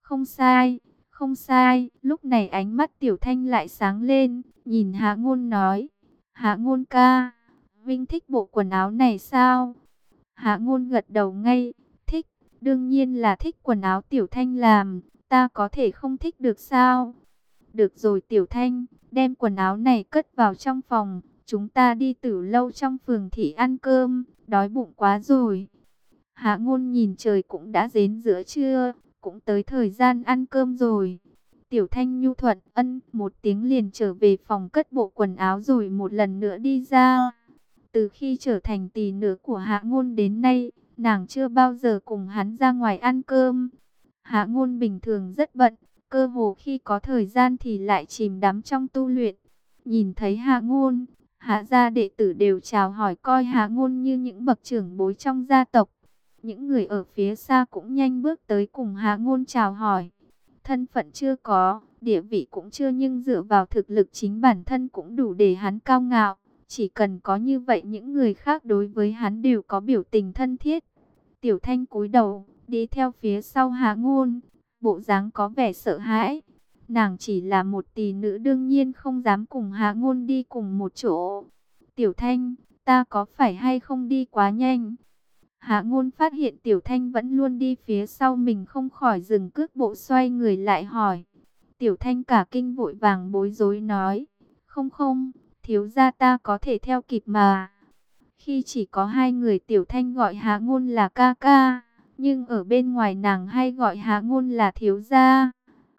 Không sai, không sai. Lúc này ánh mắt Tiểu Thanh lại sáng lên, nhìn Hạ Ngôn nói, Hạ Ngôn ca, Vinh thích bộ quần áo này sao? Hạ Ngôn gật đầu ngay, thích, đương nhiên là thích quần áo Tiểu Thanh làm, ta có thể không thích được sao? Được rồi Tiểu Thanh, đem quần áo này cất vào trong phòng, chúng ta đi Tử Lâu trong phường thị ăn cơm, đói bụng quá rồi. Hạ Ngôn nhìn trời cũng đã đến giữa trưa, cũng tới thời gian ăn cơm rồi. Tiểu Thanh nhu thuận một tiếng liền trở về phòng cất bộ quần áo rồi một lần nữa đi ra. Từ khi trở thành tỳ nữ của Hạ Ngôn đến nay, nàng chưa bao giờ cùng hắn ra ngoài ăn cơm. Hạ Ngôn bình thường rất bận, cơ hồ khi có thời gian thì lại chìm đắm trong tu luyện. Nhìn thấy Hạ Ngôn, Hạ gia đệ tử đều chào hỏi coi Hạ Ngôn như những bậc trưởng bối trong gia tộc. Những người ở phía xa cũng nhanh bước tới cùng Hạ Ngôn chào hỏi. Thân phận chưa có, địa vị cũng chưa, nhưng dựa vào thực lực chính bản thân cũng đủ để hắn cao ngạo. Chỉ cần có như vậy những người khác đối với hắn đều có biểu tình thân thiết. Tiểu Thanh cúi đầu, đi theo phía sau Hạ Ngôn, bộ dáng có vẻ sợ hãi. Nàng chỉ là một tỳ nữ đương nhiên không dám cùng Hạ Ngôn đi cùng một chỗ. Tiểu Thanh, ta có phải hay không đi quá nhanh? Hạ Ngôn phát hiện Tiểu Thanh vẫn luôn đi phía sau mình không khỏi dừng cước bộ xoay người lại hỏi. Tiểu Thanh cả kinh vội vàng bối rối nói. Không không, thiếu gia ta có thể theo kịp mà. Khi chỉ có hai người Tiểu Thanh gọi Hạ Ngôn là ca ca, nhưng ở bên ngoài nàng hay gọi Hạ Ngôn là thiếu gia.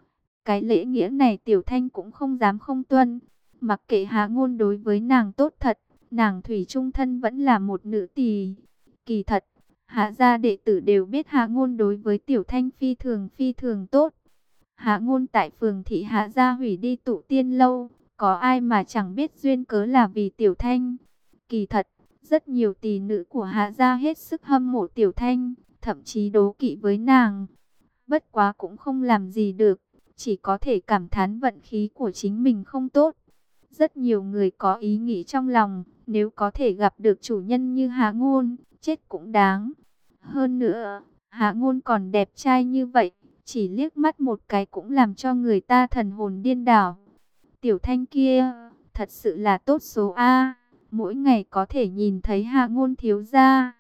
Cái lễ nghĩa này Tiểu Thanh cũng không dám không tuân. Mặc kệ Hạ Ngôn đối với nàng tốt thật, nàng thủy chung thân vẫn là một nữ tỳ. Kỳ thật, Hạ gia đệ tử đều biết Hạ Ngôn đối với Tiểu Thanh phi thường tốt. Hạ Ngôn tại phường thị Hạ gia hủy đi tụ tiên lâu, có ai mà chẳng biết duyên cớ là vì Tiểu Thanh. Kỳ thật, rất nhiều tỳ nữ của Hạ gia hết sức hâm mộ Tiểu Thanh, thậm chí đố kỵ với nàng. Bất quá cũng không làm gì được, chỉ có thể cảm thán vận khí của chính mình không tốt. Rất nhiều người có ý nghĩ trong lòng, nếu có thể gặp được chủ nhân như Hạ Ngôn, chết cũng đáng. Hơn nữa, Hạ Ngôn còn đẹp trai như vậy, chỉ liếc mắt một cái cũng làm cho người ta thần hồn điên đảo. Tiểu Thanh kia, thật sự là tốt số A, mỗi ngày có thể nhìn thấy Hạ Ngôn thiếu gia.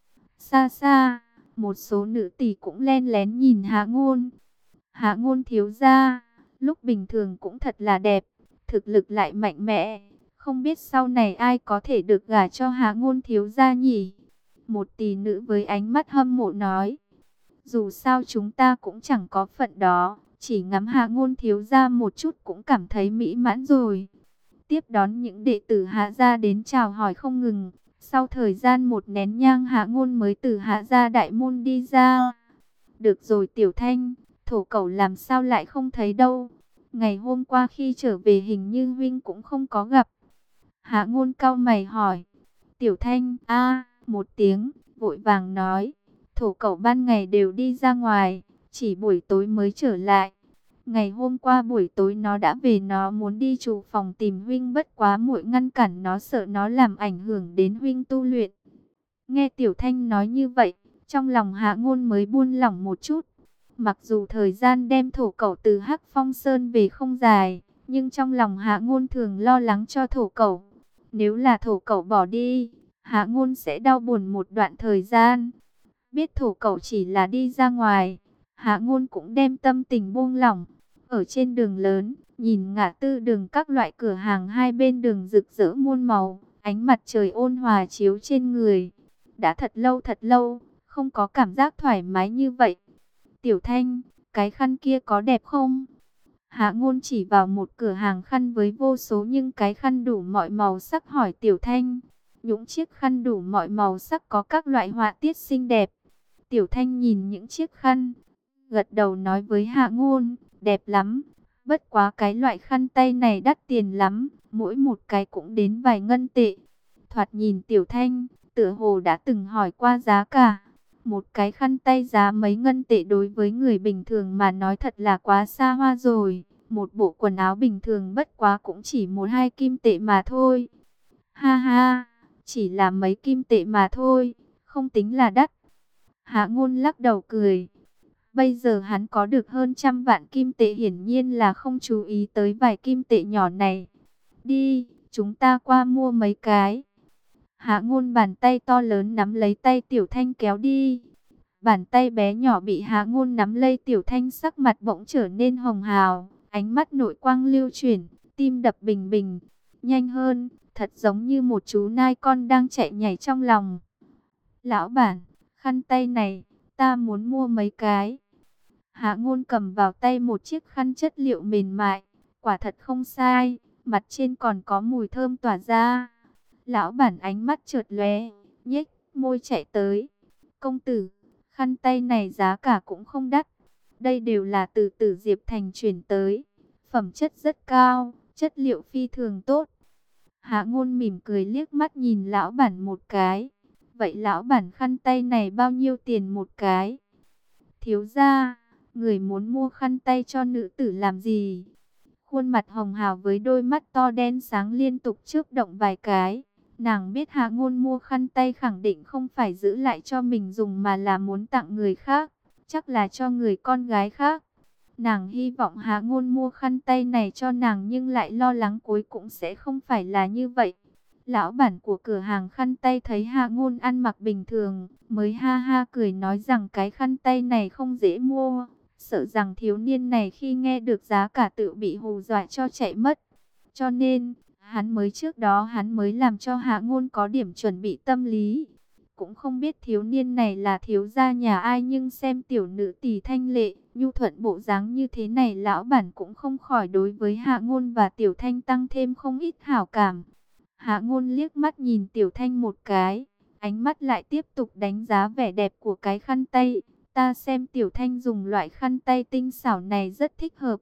Xa xa, một số nữ tỷ cũng len lén nhìn Hạ Ngôn. Hạ Ngôn thiếu gia, lúc bình thường cũng thật là đẹp, thực lực lại mạnh mẽ, không biết sau này ai có thể được gả cho Hạ Ngôn thiếu gia nhỉ? Một tỷ nữ với ánh mắt hâm mộ nói. Dù sao chúng ta cũng chẳng có phận đó, chỉ ngắm Hạ Ngôn thiếu gia một chút cũng cảm thấy mỹ mãn rồi. Tiếp đón những đệ tử Hạ gia đến chào hỏi không ngừng. Sau thời gian một nén nhang Hạ Ngôn mới từ Hạ gia đại môn đi ra. Được rồi Tiểu Thanh, thổ cẩu làm sao lại không thấy đâu. Ngày hôm qua khi trở về hình như huynh cũng không có gặp. Hạ Ngôn cau mày hỏi. Tiểu Thanh, một tiếng, vội vàng nói. Thổ cẩu ban ngày đều đi ra ngoài, chỉ buổi tối mới trở lại. Ngày hôm qua buổi tối nó đã về, nó muốn đi trụ phòng tìm huynh, bất quá muội ngăn cản nó, sợ nó làm ảnh hưởng đến huynh tu luyện. Nghe Tiểu Thanh nói như vậy, trong lòng Hạ Ngôn mới buông lỏng một chút. Mặc dù thời gian đem thổ cẩu từ Hắc Phong Sơn về không dài, nhưng trong lòng Hạ Ngôn thường lo lắng cho thổ cẩu. Nếu là thổ cẩu bỏ đi, Hạ Ngôn sẽ đau buồn một đoạn thời gian. Biết thổ cẩu chỉ là đi ra ngoài, Hạ Ngôn cũng đem tâm tình buông lỏng. Ở trên đường lớn, nhìn ngã tư đường các loại cửa hàng hai bên đường rực rỡ muôn màu, ánh mặt trời ôn hòa chiếu trên người. Đã thật lâu, không có cảm giác thoải mái như vậy. Tiểu Thanh, cái khăn kia có đẹp không? Hạ Ngôn chỉ vào một cửa hàng khăn với vô số những cái khăn đủ mọi màu sắc hỏi Tiểu Thanh. Những chiếc khăn đủ mọi màu sắc có các loại họa tiết xinh đẹp. Tiểu Thanh nhìn những chiếc khăn, gật đầu nói với Hạ Ngôn, đẹp lắm. Bất quá cái loại khăn tay này đắt tiền lắm, mỗi một cái cũng đến vài ngân tệ. Thoạt nhìn Tiểu Thanh, tựa hồ đã từng hỏi qua giá cả. Một cái khăn tay giá mấy ngân tệ đối với người bình thường mà nói thật là quá xa hoa rồi. Một bộ quần áo bình thường bất quá cũng chỉ 1-2 kim tệ mà thôi. Ha ha, chỉ là mấy kim tệ mà thôi, không tính là đắt. Hạ Ngôn lắc đầu cười. Bây giờ hắn có được hơn 100 vạn kim tệ, hiển nhiên là không chú ý tới vài kim tệ nhỏ này. Đi, chúng ta qua mua mấy cái. Hạ Ngôn bàn tay to lớn nắm lấy tay Tiểu Thanh kéo đi. Bàn tay bé nhỏ bị Hạ Ngôn nắm lấy, Tiểu Thanh sắc mặt bỗng trở nên hồng hào, ánh mắt nội quang lưu chuyển, tim đập bình bình, nhanh hơn, thật giống như một chú nai con đang chạy nhảy trong lòng. Lão bản, khăn tay này, ta muốn mua mấy cái. Hạ Ngôn cầm vào tay một chiếc khăn chất liệu mềm mại, quả thật không sai, mặt trên còn có mùi thơm tỏa ra. Lão bản ánh mắt chợt lóe, nhếch môi chạy tới. Công tử, khăn tay này giá cả cũng không đắt. Đây đều là từ Tử Diệp Thành chuyển tới, phẩm chất rất cao, chất liệu phi thường tốt. Hạ Ngôn mỉm cười liếc mắt nhìn lão bản một cái. Vậy lão bản khăn tay này bao nhiêu tiền một cái? Thiếu gia, người muốn mua khăn tay cho nữ tử làm gì? Khuôn mặt hồng hào với đôi mắt to đen sáng liên tục chớp động vài cái. Nàng biết Hạ Ngôn mua khăn tay khẳng định không phải giữ lại cho mình dùng mà là muốn tặng người khác, chắc là cho người con gái khác. Nàng hy vọng Hạ Ngôn mua khăn tay này cho nàng nhưng lại lo lắng cuối cũng sẽ không phải là như vậy. Lão bản của cửa hàng khăn tay thấy Hạ Ngôn ăn mặc bình thường, mới ha ha cười nói rằng cái khăn tay này không dễ mua, sợ rằng thiếu niên này khi nghe được giá cả tự bị hù dọa cho chạy mất. Cho nên, trước đó hắn mới làm cho Hạ Ngôn có điểm chuẩn bị tâm lý. Cũng không biết thiếu niên này là thiếu gia nhà ai, nhưng xem tiểu nữ tỳ thanh lệ, nhu thuận bộ dáng như thế này, lão bản cũng không khỏi đối với Hạ Ngôn và Tiểu Thanh tăng thêm không ít hảo cảm. Hạ Ngôn liếc mắt nhìn Tiểu Thanh một cái, ánh mắt lại tiếp tục đánh giá vẻ đẹp của cái khăn tay. Ta xem Tiểu Thanh dùng loại khăn tay tinh xảo này rất thích hợp.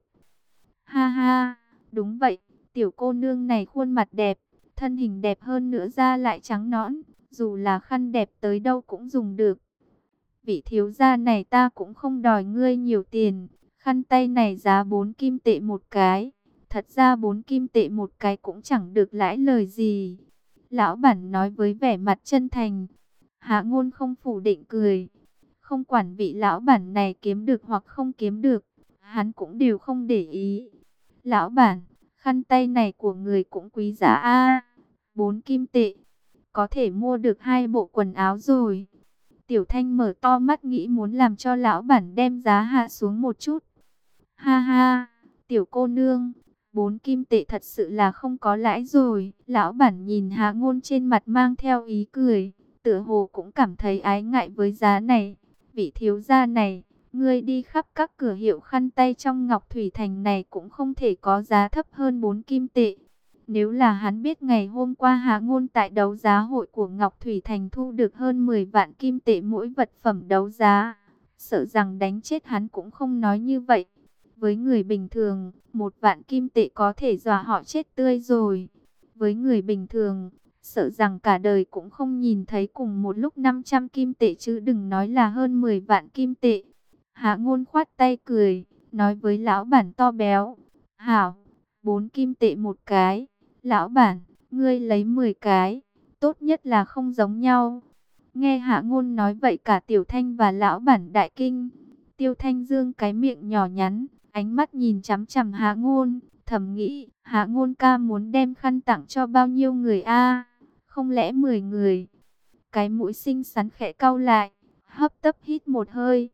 Ha ha, đúng vậy, tiểu cô nương này khuôn mặt đẹp, thân hình đẹp hơn nữa da lại trắng nõn, dù là khăn đẹp tới đâu cũng dùng được. Vị thiếu gia này ta cũng không đòi ngươi nhiều tiền, khăn tay này giá 4 kim tệ một cái. Thật ra 4 kim tệ một cái cũng chẳng được lãi lời gì. Lão bản nói với vẻ mặt chân thành. Hạ Ngôn không phủ định cười. Không quản vị lão bản này kiếm được hoặc không kiếm được, hắn cũng đều không để ý. Lão bản, khăn tay này của người cũng quý giá a. 4 kim tệ, có thể mua được 2 bộ quần áo rồi. Tiểu Thanh mở to mắt nghĩ muốn làm cho lão bản đem giá hạ xuống một chút. Ha ha, tiểu cô nương, 4 kim tệ thật sự là không có lãi rồi. Lão bản nhìn Hạ Ngôn trên mặt mang theo ý cười, tựa hồ cũng cảm thấy ái ngại với giá này. Vị thiếu gia này, ngươi đi khắp các cửa hiệu khăn tay trong Ngọc Thủy Thành này cũng không thể có giá thấp hơn 4 kim tệ. Nếu là hắn biết ngày hôm qua Hạ Ngôn tại đấu giá hội của Ngọc Thủy Thành thu được hơn 10 vạn kim tệ mỗi vật phẩm đấu giá, sợ rằng đánh chết hắn cũng không nói như vậy. Với người bình thường, 1 vạn kim tệ có thể dọa họ chết tươi rồi. Với người bình thường, sợ rằng cả đời cũng không nhìn thấy cùng một lúc 500 kim tệ chứ đừng nói là hơn 10 vạn kim tệ. Hạ Ngôn khoát tay cười, nói với lão bản to béo. Hảo, 4 kim tệ một cái. Lão bản, ngươi lấy 10 cái, tốt nhất là không giống nhau. Nghe Hạ Ngôn nói vậy cả Tiểu Thanh và lão bản đại kinh. Tiêu Thanh dương cái miệng nhỏ nhắn, ánh mắt nhìn chằm chằm Hạ Ngôn, thầm nghĩ, Hạ Ngôn ca muốn đem khăn tặng cho bao nhiêu người a? Không lẽ 10 người? Cái mũi xinh xắn khẽ cau lại, hấp tấp hít một hơi.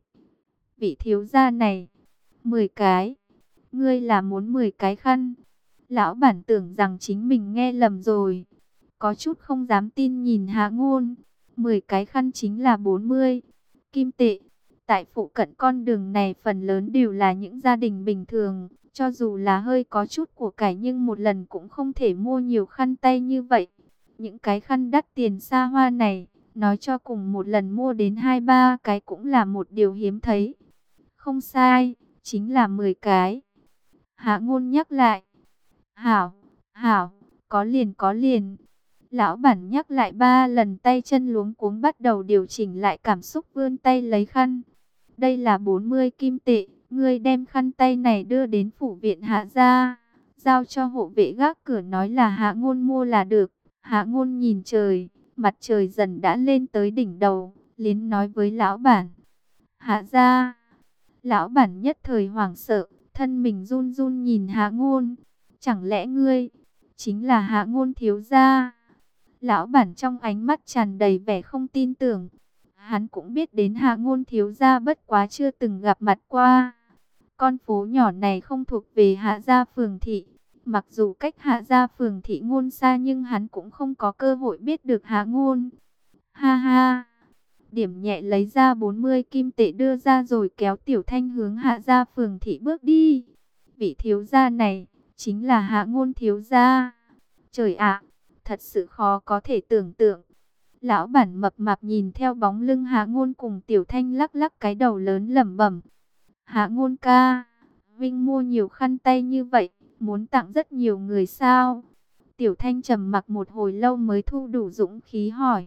Vị thiếu gia này, 10 cái. Ngươi là muốn 10 cái khăn? Lão bản tưởng rằng chính mình nghe lầm rồi, có chút không dám tin nhìn Hạ Ngôn. 10 cái khăn chính là 40 kim tệ. Tại phụ cận con đường này phần lớn đều là những gia đình bình thường, cho dù là hơi có chút của cải nhưng một lần cũng không thể mua nhiều khăn tay như vậy. Những cái khăn đắt tiền xa hoa này, nói cho cùng một lần mua đến 2-3 cái cũng là một điều hiếm thấy. Không sai, chính là 10 cái. Hạ Ngôn nhắc lại. Hảo, hảo, có liền có liền. Lão bản nhắc lại 3 lần, tay chân luống cuống bắt đầu điều chỉnh lại cảm xúc, vươn tay lấy khăn. Đây là 40 kim tệ, ngươi đem khăn tay này đưa đến phủ viện Hạ gia, giao cho hộ vệ gác cửa nói là Hạ Ngôn mua là được. Hạ Ngôn nhìn trời, mặt trời dần đã lên tới đỉnh đầu, liến nói với lão bản. Hạ gia. Lão bản nhất thời hoảng sợ, thân mình run run nhìn Hạ Ngôn. Chẳng lẽ ngươi chính là Hạ Ngôn thiếu gia? Lão bản trong ánh mắt tràn đầy vẻ không tin tưởng. Hắn cũng biết đến Hạ Ngôn thiếu gia, bất quá chưa từng gặp mặt qua. Con phố nhỏ này không thuộc về Hạ gia phường thị. Mặc dù cách Hạ gia phường thị Ngôn xa, nhưng hắn cũng không có cơ hội biết được Hạ Ngôn. Ha ha! Điểm nhẹ lấy ra 40 kim tệ đưa ra rồi kéo Tiểu Thanh hướng Hạ gia phường thị bước đi. Vị thiếu gia này chính là Hạ Ngôn thiếu gia. Trời ạ, thật sự khó có thể tưởng tượng. Lão bản mập mạp nhìn theo bóng lưng Hạ Ngôn cùng Tiểu Thanh, lắc lắc cái đầu lớn lẩm bẩm. Hạ Ngôn ca, Vinh mua nhiều khăn tay như vậy, muốn tặng rất nhiều người sao? Tiểu Thanh trầm mặc một hồi lâu mới thu đủ dũng khí hỏi.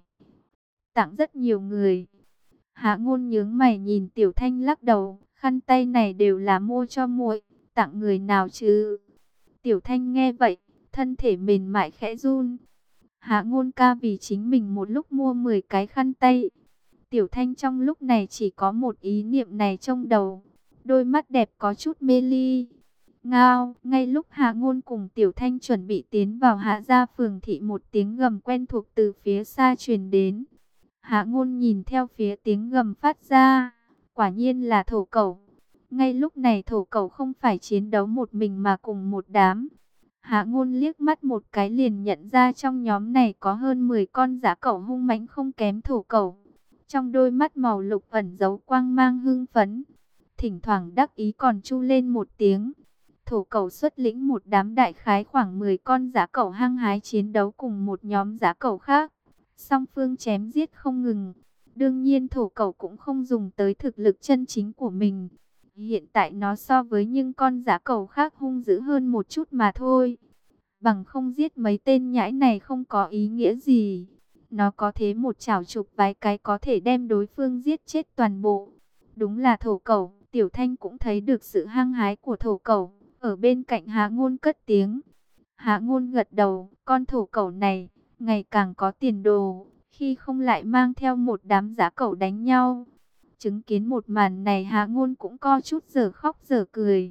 Tặng rất nhiều người. Hạ Ngôn nhướng mày nhìn Tiểu Thanh lắc đầu, khăn tay này đều là mua cho muội, tặng người nào chứ? Tiểu Thanh nghe vậy, thân thể mềm mại khẽ run. Hạ Ngôn ca vì chính mình một lúc mua 10 cái khăn tay. Tiểu Thanh trong lúc này chỉ có một ý niệm này trong đầu. Đôi mắt đẹp có chút mê ly. Ngao, ngay lúc Hạ Ngôn cùng Tiểu Thanh chuẩn bị tiến vào Hạ gia phường thị, một tiếng gầm quen thuộc từ phía xa truyền đến. Hạ Ngôn nhìn theo phía tiếng gầm phát ra, quả nhiên là thổ cẩu. Ngay lúc này thổ cẩu không phải chiến đấu một mình mà cùng một đám. Hạ Ngôn liếc mắt một cái liền nhận ra trong nhóm này có hơn 10 con dã cẩu hung mãnh không kém thổ cẩu. Trong đôi mắt màu lục ẩn giấu quang mang hưng phấn, thỉnh thoảng đắc ý còn chu lên một tiếng. Thổ cẩu xuất lĩnh một đám đại khái khoảng 10 con dã cẩu hăng hái chiến đấu cùng một nhóm dã cẩu khác. Song phương chém giết không ngừng. Đương nhiên thổ cẩu cũng không dùng tới thực lực chân chính của mình. Hiện tại nó so với những con dã cẩu khác hung dữ hơn một chút mà thôi. Bằng không giết mấy tên nhãi này không có ý nghĩa gì. Nó có thế một chảo chụp vài cái có thể đem đối phương giết chết toàn bộ. Đúng là thổ cẩu. Tiểu Thanh cũng thấy được sự hăng hái của thổ cẩu. Ở bên cạnh Hạ Ngôn cất tiếng. Hạ Ngôn gật đầu. Con thổ cẩu này ngày càng có tiền đồ, khi không lại mang theo một đám dã cẩu đánh nhau. Chứng kiến một màn này, Hạ Ngôn cũng co chút giờ khóc giờ cười.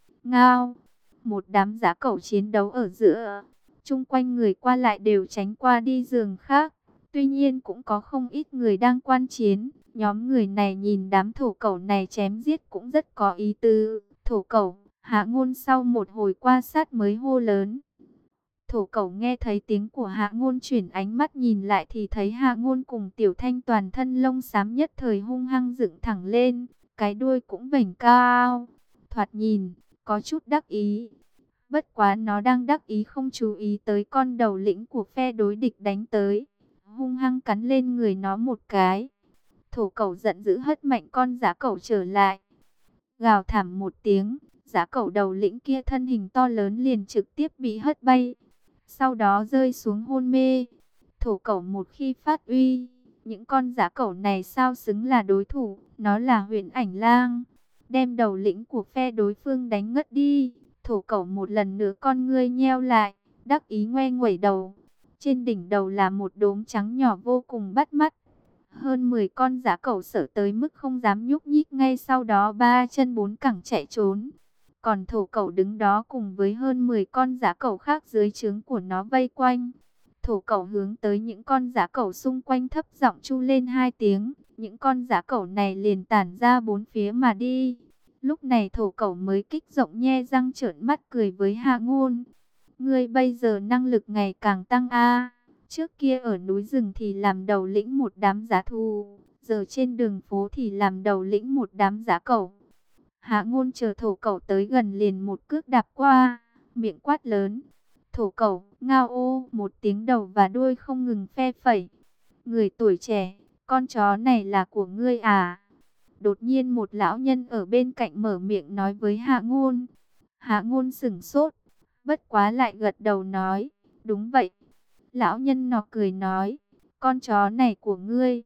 Ngao, một đám dã cẩu chiến đấu ở giữa, chung quanh người qua lại đều tránh qua đi giường khác. Tuy nhiên cũng có không ít người đang quan chiến. Nhóm người này nhìn đám thổ cẩu này chém giết cũng rất có ý tứ. Thổ cẩu, Hạ Ngôn sau một hồi quan sát mới hô lớn. Thổ cẩu nghe thấy tiếng của Hạ Ngôn, chuyển ánh mắt nhìn lại thì thấy Hạ Ngôn cùng Tiểu Thanh toàn thân lông xám, nhất thời hung hăng dựng thẳng lên, cái đuôi cũng vểnh cao, thoạt nhìn có chút đắc ý. Bất quá nó đang đắc ý không chú ý tới con đầu lĩnh của phe đối địch đánh tới, hung hăng cắn lên người nó một cái. Thổ cẩu giận dữ hất mạnh con dã cẩu trở lại, gào thảm một tiếng, dã cẩu đầu lĩnh kia thân hình to lớn liền trực tiếp bị hất bay, sau đó rơi xuống hôn mê. Thổ cẩu một khi phát uy, những con dã cẩu này sao xứng là đối thủ. Nó là Huyền Ảnh Lang, đem đầu lĩnh của phe đối phương đánh ngất đi. Thổ cẩu một lần nữa con ngươi nheo lại, đắc ý ngoe nguẩy đầu. Trên đỉnh đầu là một đốm trắng nhỏ vô cùng bắt mắt. Hơn 10 con dã cẩu sợ tới mức không dám nhúc nhích, ngay sau đó ba chân bốn cẳng chạy trốn. Còn thổ cẩu đứng đó cùng với hơn 10 con dã cẩu khác dưới trướng của nó vây quanh. Thổ cẩu hướng tới những con dã cẩu xung quanh thấp giọng chu lên 2 tiếng. Những con dã cẩu này liền tản ra bốn phía mà đi. Lúc này thổ cẩu mới kích rộng nhe răng trợn mắt cười với Hạ Ngôn. Ngươi bây giờ năng lực ngày càng tăng a. Trước kia ở núi rừng thì làm đầu lĩnh một đám dã thú, giờ trên đường phố thì làm đầu lĩnh một đám dã cẩu. Hạ Ngôn chờ thổ cẩu tới gần liền một cước đạp qua, miệng quát lớn. Thổ cẩu, ngao ô, một tiếng đầu và đuôi không ngừng phe phẩy. Người tuổi trẻ, con chó này là của ngươi à? Đột nhiên một lão nhân ở bên cạnh mở miệng nói với Hạ Ngôn. Hạ Ngôn sửng sốt, bất quá lại gật đầu nói, đúng vậy. Lão nhân nọ cười nói, con chó này của ngươi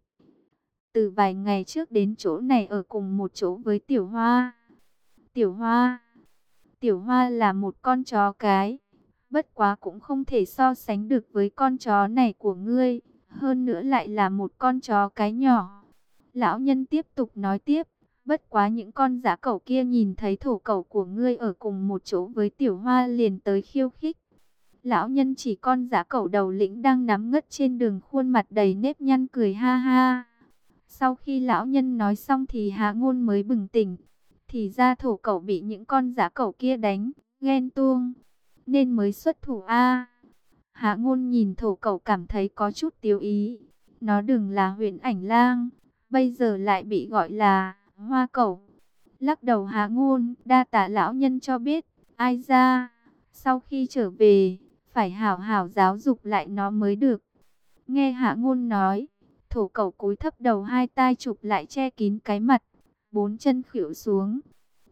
từ vài ngày trước đến chỗ này ở cùng một chỗ với Tiểu Hoa. Tiểu Hoa, Tiểu Hoa là một con chó cái, bất quá cũng không thể so sánh được với con chó này của ngươi, hơn nữa lại là một con chó cái nhỏ. Lão nhân tiếp tục nói tiếp, Bất quá những con dã cẩu kia nhìn thấy thổ cẩu của ngươi ở cùng một chỗ với Tiểu Hoa liền tới khiêu khích. Lão nhân chỉ con dã cẩu đầu lĩnh đang nằm ngất trên đường, khuôn mặt đầy nếp nhăn cười ha ha. Sau khi lão nhân nói xong thì Hạ Ngôn mới bừng tỉnh. Thì ra thổ cẩu bị những con dã cẩu kia đánh, ghen tuông, nên mới xuất thủ a. Hạ Ngôn nhìn thổ cẩu cảm thấy có chút tiếu ý. Nó đừng là Huyền Ảnh Lang, bây giờ lại bị gọi là Hoa Cẩu. Lắc đầu Hạ Ngôn, đa tạ lão nhân cho biết. Ai ra, sau khi trở về, phải hảo hảo giáo dục lại nó mới được. Nghe Hạ Ngôn nói, thổ cẩu cúi thấp đầu, hai tai chụp lại che kín cái mặt, bốn chân khuỵu xuống.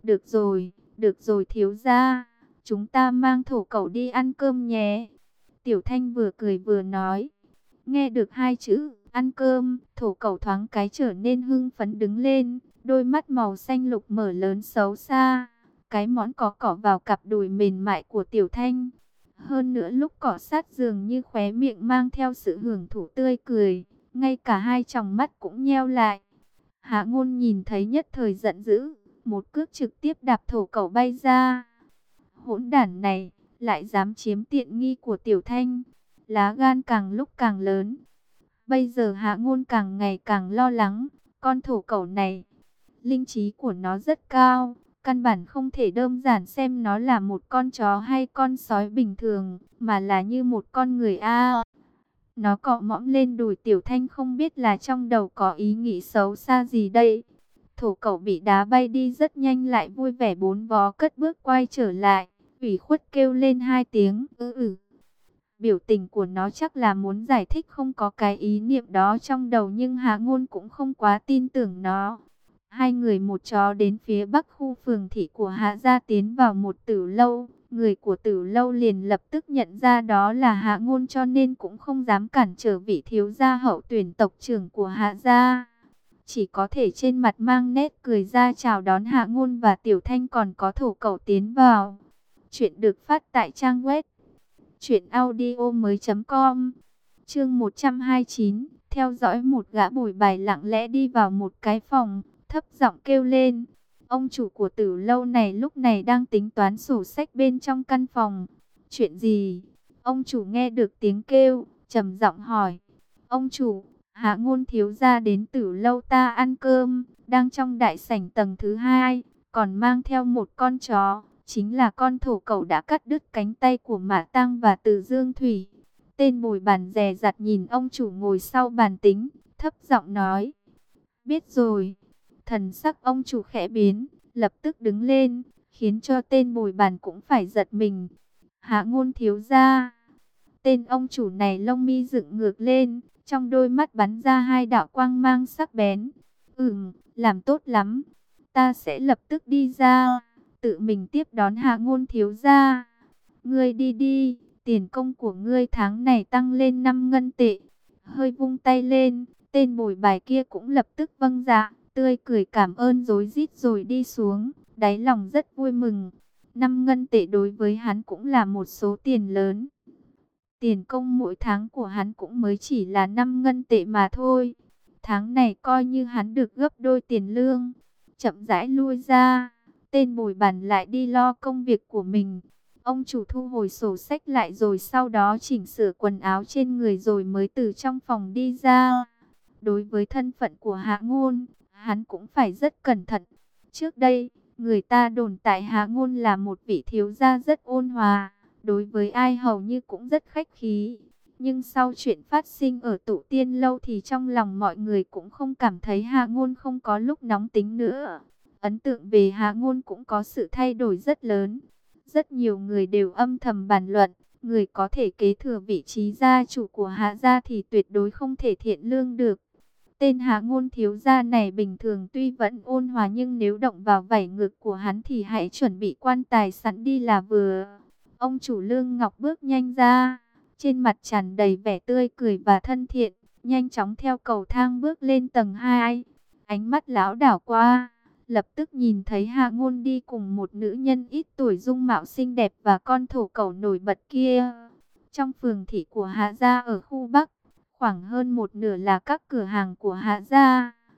Được rồi thiếu gia, chúng ta mang thổ cẩu đi ăn cơm nhé. Tiểu Thanh vừa cười vừa nói. Nghe được hai chữ ăn cơm, thổ cẩu thoáng cái trở nên hưng phấn đứng lên, đôi mắt màu xanh lục mở lớn xấu xa. Cái món có cỏ vào cặp đùi mềm mại của Tiểu Thanh. Hơn nữa lúc cỏ sát dường như khóe miệng mang theo sự hưởng thụ tươi cười, ngay cả hai tròng mắt cũng nheo lại. Hạ Ngôn nhìn thấy nhất thời giận dữ, một cước trực tiếp đạp thổ cẩu bay ra. Hỗn đản này, lại dám chiếm tiện nghi của Tiểu Thanh, lá gan càng lúc càng lớn. Bây giờ Hạ Ngôn càng ngày càng lo lắng, con thổ cẩu này, linh trí của nó rất cao, căn bản không thể đơn giản xem nó là một con chó hay con sói bình thường, mà là như một con người a. Nó cọ mõm lên đùi Tiểu Thanh, không biết là trong đầu có ý nghĩ xấu xa gì đây. Thổ cẩu bị đá bay đi rất nhanh, lại vui vẻ bốn vó cất bước quay trở lại, ủy khuất kêu lên hai tiếng Biểu tình của nó chắc là muốn giải thích không có cái ý niệm đó trong đầu, nhưng Hạ Ngôn cũng không quá tin tưởng nó. Hai người một chó đến phía bắc khu phường thị của Hạ gia, tiến vào một tử lâu. Người của tử lâu liền lập tức nhận ra đó là Hạ Ngôn, cho nên cũng không dám cản trở vị thiếu gia hậu tuyển tộc trưởng của Hạ gia. Chỉ có thể trên mặt mang nét cười ra chào đón Hạ Ngôn và Tiểu Thanh, còn có thổ cẩu tiến vào. Chuyện được phát tại trang web truyệnaudiomoi.com. Chương 129, theo dõi. Một gã bồi bài lặng lẽ đi vào một cái phòng, thấp giọng kêu lên. Ông chủ của tử lâu này lúc này đang tính toán sổ sách bên trong căn phòng. Chuyện gì? Ông chủ nghe được tiếng kêu, trầm giọng hỏi. Ông chủ, Hạ Ngôn thiếu gia đến tử lâu ta ăn cơm, đang trong đại sảnh tầng thứ 2, còn mang theo một con chó, chính là con thổ cẩu đã cắt đứt cánh tay của Mã Tăng và Từ Dương Thủy. Tên bồi bàn dè dặt nhìn ông chủ ngồi sau bàn tính, thấp giọng nói. Biết rồi. Thần sắc ông chủ khẽ biến, lập tức đứng lên, khiến cho tên bồi bàn cũng phải giật mình. Hạ Ngôn thiếu gia. Tên ông chủ này lông mi dựng ngược lên, trong đôi mắt bắn ra hai đạo quang mang sắc bén. Làm tốt lắm. Ta sẽ lập tức đi ra, tự mình tiếp đón Hạ Ngôn thiếu gia. Ngươi đi đi, tiền công của ngươi tháng này tăng lên 5 ngân tệ. Hơi vung tay lên, tên bồi bài kia cũng lập tức vâng dạ, tươi cười cảm ơn rối rít rồi đi xuống, đáy lòng rất vui mừng. 5 ngân tệ đối với hắn cũng là một số tiền lớn. Tiền công mỗi tháng của hắn cũng mới chỉ là 5 ngân tệ mà thôi. Tháng này coi như hắn được gấp đôi tiền lương. Chậm rãi lui ra, tên bồi bàn lại đi lo công việc của mình. Ông chủ thu hồi sổ sách lại rồi sau đó chỉnh sửa quần áo trên người rồi mới từ trong phòng đi ra. Đối với thân phận của Hạ Ngôn, hắn cũng phải rất cẩn thận. Trước đây, người ta đồn tại Hạ Ngôn là một vị thiếu gia rất ôn hòa, đối với ai hầu như cũng rất khách khí. Nhưng sau chuyện phát sinh ở Tụ Tiên Lâu thì trong lòng mọi người cũng không cảm thấy Hạ Ngôn không có lúc nóng tính nữa. Ấn tượng về Hạ Ngôn cũng có sự thay đổi rất lớn. Rất nhiều người đều âm thầm bàn luận, người có thể kế thừa vị trí gia chủ của Hạ gia thì tuyệt đối không thể thiện lương được. Tên Hạ Ngôn thiếu gia này bình thường tuy vẫn ôn hòa, nhưng nếu động vào vảy ngực của hắn thì hãy chuẩn bị quan tài sẵn đi là vừa. Ông chủ Lương Ngọc bước nhanh ra, trên mặt tràn đầy vẻ tươi cười và thân thiện, nhanh chóng theo cầu thang bước lên tầng 2. Ánh mắt lão đảo qua, lập tức nhìn thấy Hạ Ngôn đi cùng một nữ nhân ít tuổi, dung mạo xinh đẹp và con thổ cẩu nổi bật kia. Trong phường thị của Hạ gia ở khu Bắc, khoảng hơn một nửa là các cửa hàng của Hạ gia.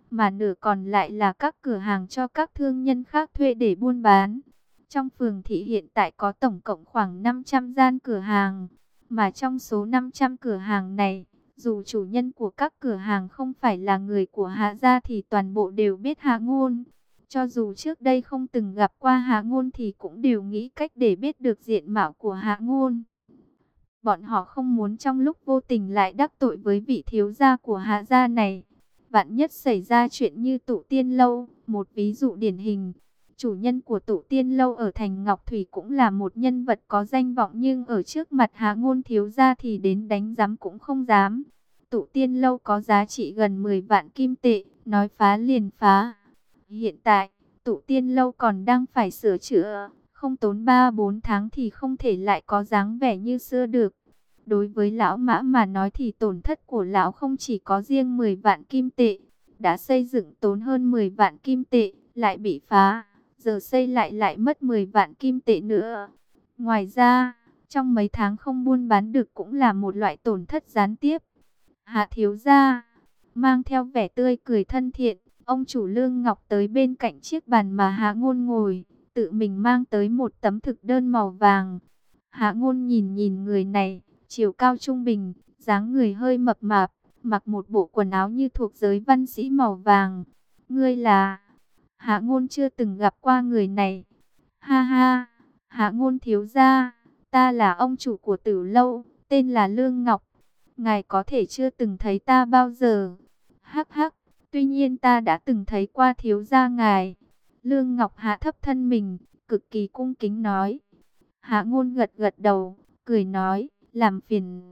mà nửa còn lại là các cửa hàng cho các thương nhân khác thuê để buôn bán. Trong phường thị hiện tại có tổng cộng khoảng 500 gian cửa hàng, mà trong số 500 cửa hàng này, dù chủ nhân của các cửa hàng không phải là người của Hạ gia thì toàn bộ đều biết Hạ Ngôn. Cho dù trước đây không từng gặp qua Hạ Ngôn thì cũng đều nghĩ cách để biết được diện mạo của Hạ Ngôn. Bọn họ không muốn trong lúc vô tình lại đắc tội với vị thiếu gia của Hạ gia này. Vạn nhất xảy ra chuyện như Tụ Tiên Lâu, một ví dụ điển hình. Chủ nhân của Tụ Tiên Lâu ở thành Ngọc Thủy cũng là một nhân vật có danh vọng, nhưng ở trước mặt Hạ Ngôn thiếu gia thì đến đánh giám cũng không dám. Tụ Tiên Lâu có giá trị gần 10 vạn kim tệ, nói phá liền phá. Hiện tại, Tụ Tiên Lâu còn đang phải sửa chữa, không tốn 3-4 tháng thì không thể lại có dáng vẻ như xưa được. Đối với lão Mã mà nói thì tổn thất của lão không chỉ có riêng 10 vạn kim tệ, đã xây dựng tốn hơn 10 vạn kim tệ, lại bị phá, giờ xây lại mất 10 vạn kim tệ nữa. Ngoài ra, trong mấy tháng không buôn bán được cũng là một loại tổn thất gián tiếp. Hạ thiếu gia, mang theo vẻ tươi cười thân thiện, ông chủ Lương Ngọc tới bên cạnh chiếc bàn mà Hạ Ngôn ngồi, tự mình mang tới một tấm thực đơn màu vàng. Hạ Ngôn nhìn nhìn người này, chiều cao trung bình, dáng người hơi mập mạp, mặc một bộ quần áo như thuộc giới văn sĩ màu vàng. Ngươi là? Hạ Ngôn chưa từng gặp qua người này. Ha ha, Hạ Ngôn thiếu gia, ta là ông chủ của Tử Lâu, tên là Lương Ngọc. Ngài có thể chưa từng thấy ta bao giờ. Hắc hắc, tuy nhiên ta đã từng thấy qua thiếu gia ngài. Lương Ngọc hạ thấp thân mình, cực kỳ cung kính nói. Hạ Ngôn gật gật đầu, cười nói, làm phiền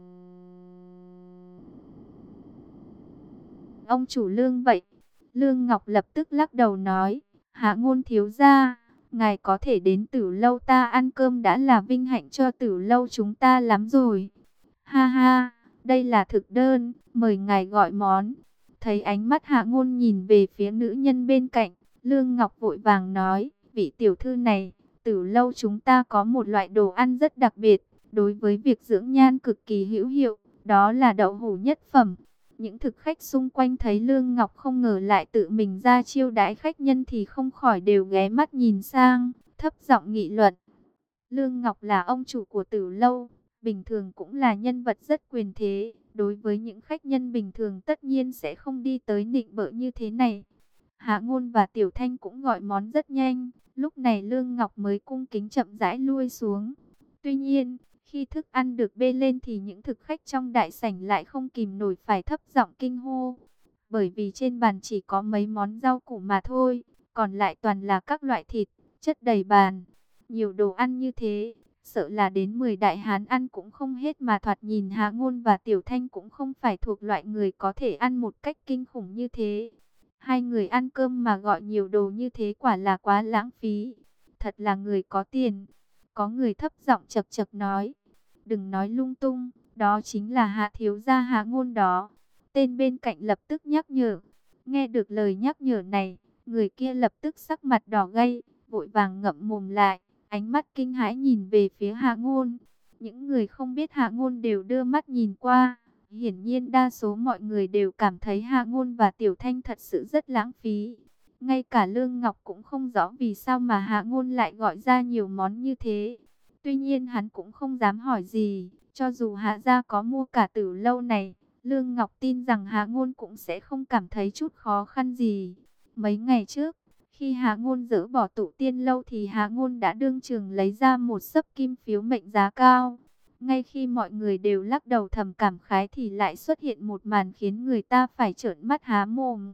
ông chủ Lương vậy. Lương Ngọc lập tức lắc đầu nói, Hạ Ngôn thiếu gia, ngài có thể đến Tử Lâu ta ăn cơm đã là vinh hạnh cho Tử Lâu chúng ta lắm rồi. Ha ha, đây là thực đơn, mời ngài gọi món. Thấy ánh mắt Hạ Ngôn nhìn về phía nữ nhân bên cạnh, Lương Ngọc vội vàng nói, vị tiểu thư này, Tử Lâu chúng ta có một loại đồ ăn rất đặc biệt, đối với việc dưỡng nhan cực kỳ hữu hiệu, đó là đậu hũ nhất phẩm. Những thực khách xung quanh thấy Lương Ngọc không ngờ lại tự mình ra chiêu đãi khách nhân thì không khỏi đều ghé mắt nhìn sang, thấp giọng nghị luận. Lương Ngọc là ông chủ của Tử Lâu, bình thường cũng là nhân vật rất quyền thế, đối với những khách nhân bình thường tất nhiên sẽ không đi tới nịnh bợ như thế này. Hạ Ngôn và Tiểu Thanh cũng gọi món rất nhanh, lúc này Lương Ngọc mới cung kính chậm rãi lui xuống. Tuy nhiên, khi thức ăn được bê lên thì những thực khách trong đại sảnh lại không kìm nổi phải thấp giọng kinh hô. Bởi vì trên bàn chỉ có mấy món rau củ mà thôi, còn lại toàn là các loại thịt, chất đầy bàn. Nhiều đồ ăn như thế, sợ là đến 10 đại hán ăn cũng không hết, mà thoạt nhìn Hạ Ngôn và Tiểu Thanh cũng không phải thuộc loại người có thể ăn một cách kinh khủng như thế. Hai người ăn cơm mà gọi nhiều đồ như thế quả là quá lãng phí. Thật là người có tiền. Có người thấp giọng chậc chậc nói. Đừng nói lung tung, đó chính là Hạ thiếu gia Hạ Ngôn đó. Tên bên cạnh lập tức nhắc nhở. Nghe được lời nhắc nhở này, người kia lập tức sắc mặt đỏ gay, vội vàng ngậm mồm lại, ánh mắt kinh hãi nhìn về phía Hạ Ngôn. Những người không biết Hạ Ngôn đều đưa mắt nhìn qua. Hiển nhiên đa số mọi người đều cảm thấy Hạ Ngôn và Tiểu Thanh thật sự rất lãng phí. Ngay cả Lương Ngọc cũng không rõ vì sao mà Hạ Ngôn lại gọi ra nhiều món như thế. Tuy nhiên hắn cũng không dám hỏi gì, cho dù Hạ gia có mua cả Tử Lâu này, Lương Ngọc tin rằng Hạ Ngôn cũng sẽ không cảm thấy chút khó khăn gì. Mấy ngày trước, khi Hạ Ngôn dỡ bỏ Tụ Tiên Lâu thì Hạ Ngôn đã đương trường lấy ra một xấp kim phiếu mệnh giá cao. Ngay khi mọi người đều lắc đầu thầm cảm khái thì lại xuất hiện một màn khiến người ta phải trợn mắt há mồm.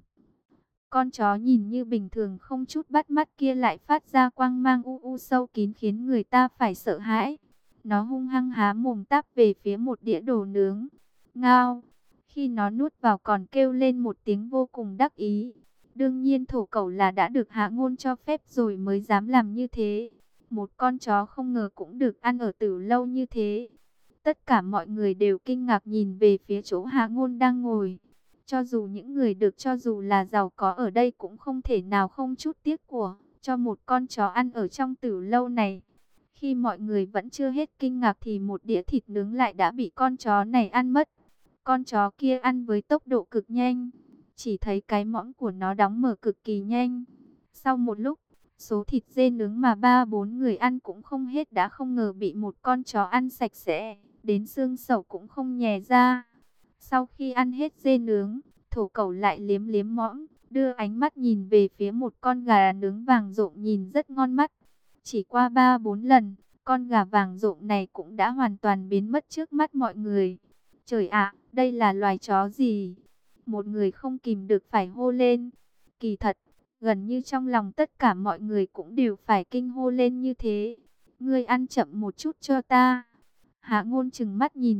Con chó nhìn như bình thường không chút bắt mắt kia lại phát ra quang mang u u sâu kín khiến người ta phải sợ hãi. Nó hung hăng há mồm táp về phía một đĩa đồ nướng. Ngao! Khi nó nuốt vào còn kêu lên một tiếng vô cùng đắc ý. Đương nhiên thổ cẩu là đã được Hạ Ngôn cho phép rồi mới dám làm như thế. Một con chó không ngờ cũng được ăn ở Tử Lâu như thế. Tất cả mọi người đều kinh ngạc nhìn về phía chỗ Hạ Ngôn đang ngồi. Cho dù những người được cho dù là giàu có ở đây cũng không thể nào không chút tiếc của cho một con chó ăn ở trong Tử Lâu này. Khi mọi người vẫn chưa hết kinh ngạc thì một đĩa thịt nướng lại đã bị con chó này ăn mất. Con chó kia ăn với tốc độ cực nhanh. chỉ thấy cái mõm của nó đóng mở cực kỳ nhanh. Sau một lúc, số thịt dê nướng mà 3-4 người ăn cũng không hết đã không ngờ bị một con chó ăn sạch sẽ, đến xương sẩu cũng không nhè ra. Sau khi ăn hết dê nướng, thổ cẩu lại liếm liếm mõm, đưa ánh mắt nhìn về phía một con gà nướng vàng rộm nhìn rất ngon mắt. Chỉ qua 3-4 lần, con gà vàng rộm này cũng đã hoàn toàn biến mất trước mắt mọi người. Trời ạ, đây là loài chó gì? Một người không kìm được phải hô lên. Kỳ thật, gần như trong lòng tất cả mọi người cũng đều phải kinh hô lên như thế. Ngươi ăn chậm một chút cho ta. Hạ Ngôn trừng mắt nhìn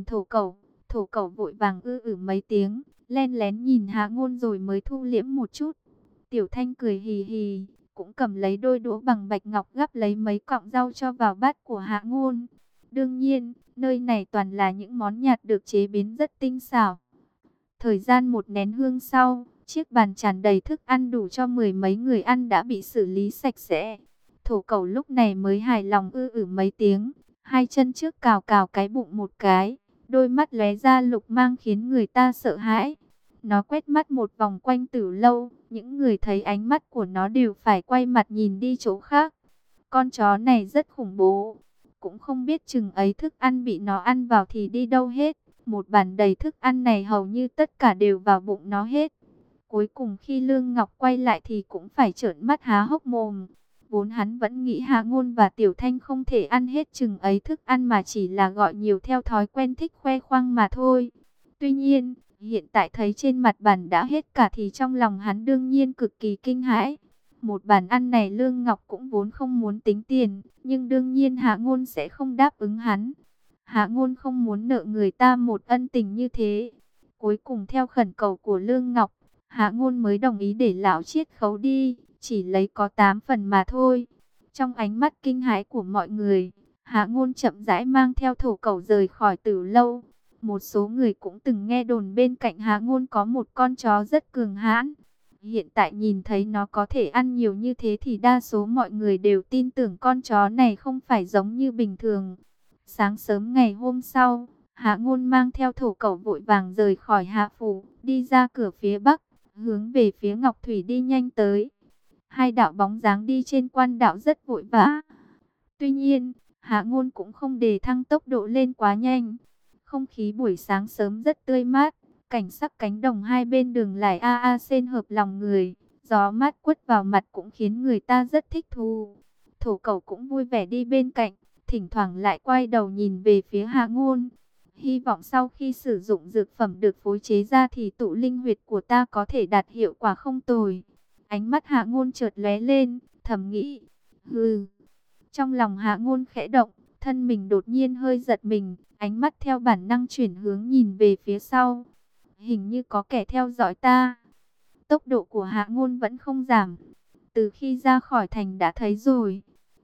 thổ cẩu vội vàng mấy tiếng, len lén nhìn Hạ Ngôn rồi mới thu liễm một chút. Tiểu Thanh cười hì hì, cũng cầm lấy đôi đũa bằng bạch ngọc gắp lấy mấy cọng rau cho vào bát của Hạ Ngôn. Đương nhiên, nơi này toàn là những món nhạt được chế biến rất tinh xảo. Thời gian một nén hương sau, chiếc bàn tràn đầy thức ăn đủ cho 10 mấy người ăn đã bị xử lý sạch sẽ. Thổ cẩu lúc này mới hài lòng mấy tiếng, hai chân trước cào cào cái bụng một cái, đôi mắt lóe ra lục mang khiến người ta sợ hãi. Nó quét mắt một vòng quanh Tử Lâu, những người thấy ánh mắt của nó đều phải quay mặt nhìn đi chỗ khác. Con chó này rất khủng bố, cũng không biết chừng ấy thức ăn bị nó ăn vào thì đi đâu hết. Một bàn đầy thức ăn này hầu như tất cả đều vào bụng nó hết. Cuối cùng khi Lương Ngọc quay lại thì cũng phải trợn mắt há hốc mồm. Vốn hắn vẫn nghĩ Hạ Ngôn và Tiểu Thanh không thể ăn hết chừng ấy thức ăn mà chỉ là gọi nhiều theo thói quen thích khoe khoang mà thôi. Tuy nhiên, hiện tại thấy trên mặt bàn đã hết cả thì trong lòng hắn đương nhiên cực kỳ kinh hãi. Một bàn ăn này Lương Ngọc cũng vốn không muốn tính tiền, nhưng đương nhiên Hạ Ngôn sẽ không đáp ứng hắn. Hạ Ngôn không muốn nợ người ta một ân tình như thế. Cuối cùng theo khẩn cầu của Lương Ngọc, Hạ Ngôn mới đồng ý để lão chiết khấu đi, chỉ lấy có 8 phần mà thôi. Trong ánh mắt kinh hãi của mọi người, Hạ Ngôn chậm rãi mang theo thổ cẩu rời khỏi Tử Lâu. Một số người cũng từng nghe đồn bên cạnh Hạ Ngôn có một con chó rất cường hãn. Hiện tại nhìn thấy nó có thể ăn nhiều như thế thì đa số mọi người đều tin tưởng con chó này không phải giống như bình thường. Sáng sớm ngày hôm sau, Hạ Ngôn mang theo thổ cẩu vội vàng rời khỏi Hạ phủ, đi ra cửa phía bắc, hướng về phía Ngọc Thủy đi nhanh tới. Hai đạo bóng dáng đi trên quan đạo rất vội vã. Tuy nhiên, Hạ Ngôn cũng không đề thăng tốc độ lên quá nhanh. Không khí buổi sáng sớm rất tươi mát, cảnh sắc cánh đồng hai bên đường lải xen hợp lòng người, gió mát quất vào mặt cũng khiến người ta rất thích thú. Thổ cẩu cũng vui vẻ đi bên cạnh, thỉnh thoảng lại quay đầu nhìn về phía Hạ Ngôn. Hy vọng sau khi sử dụng dược phẩm được phối chế ra thì tụ linh huyệt của ta có thể đạt hiệu quả không tồi. Ánh mắt Hạ Ngôn chợt lóe lên, thầm nghĩ, hừ. Trong lòng Hạ Ngôn khẽ động, thân mình đột nhiên hơi giật mình, ánh mắt theo bản năng chuyển hướng nhìn về phía sau. Hình như có kẻ theo dõi ta. Tốc độ của Hạ Ngôn vẫn không giảm. Từ khi ra khỏi thành đã thấy rồi.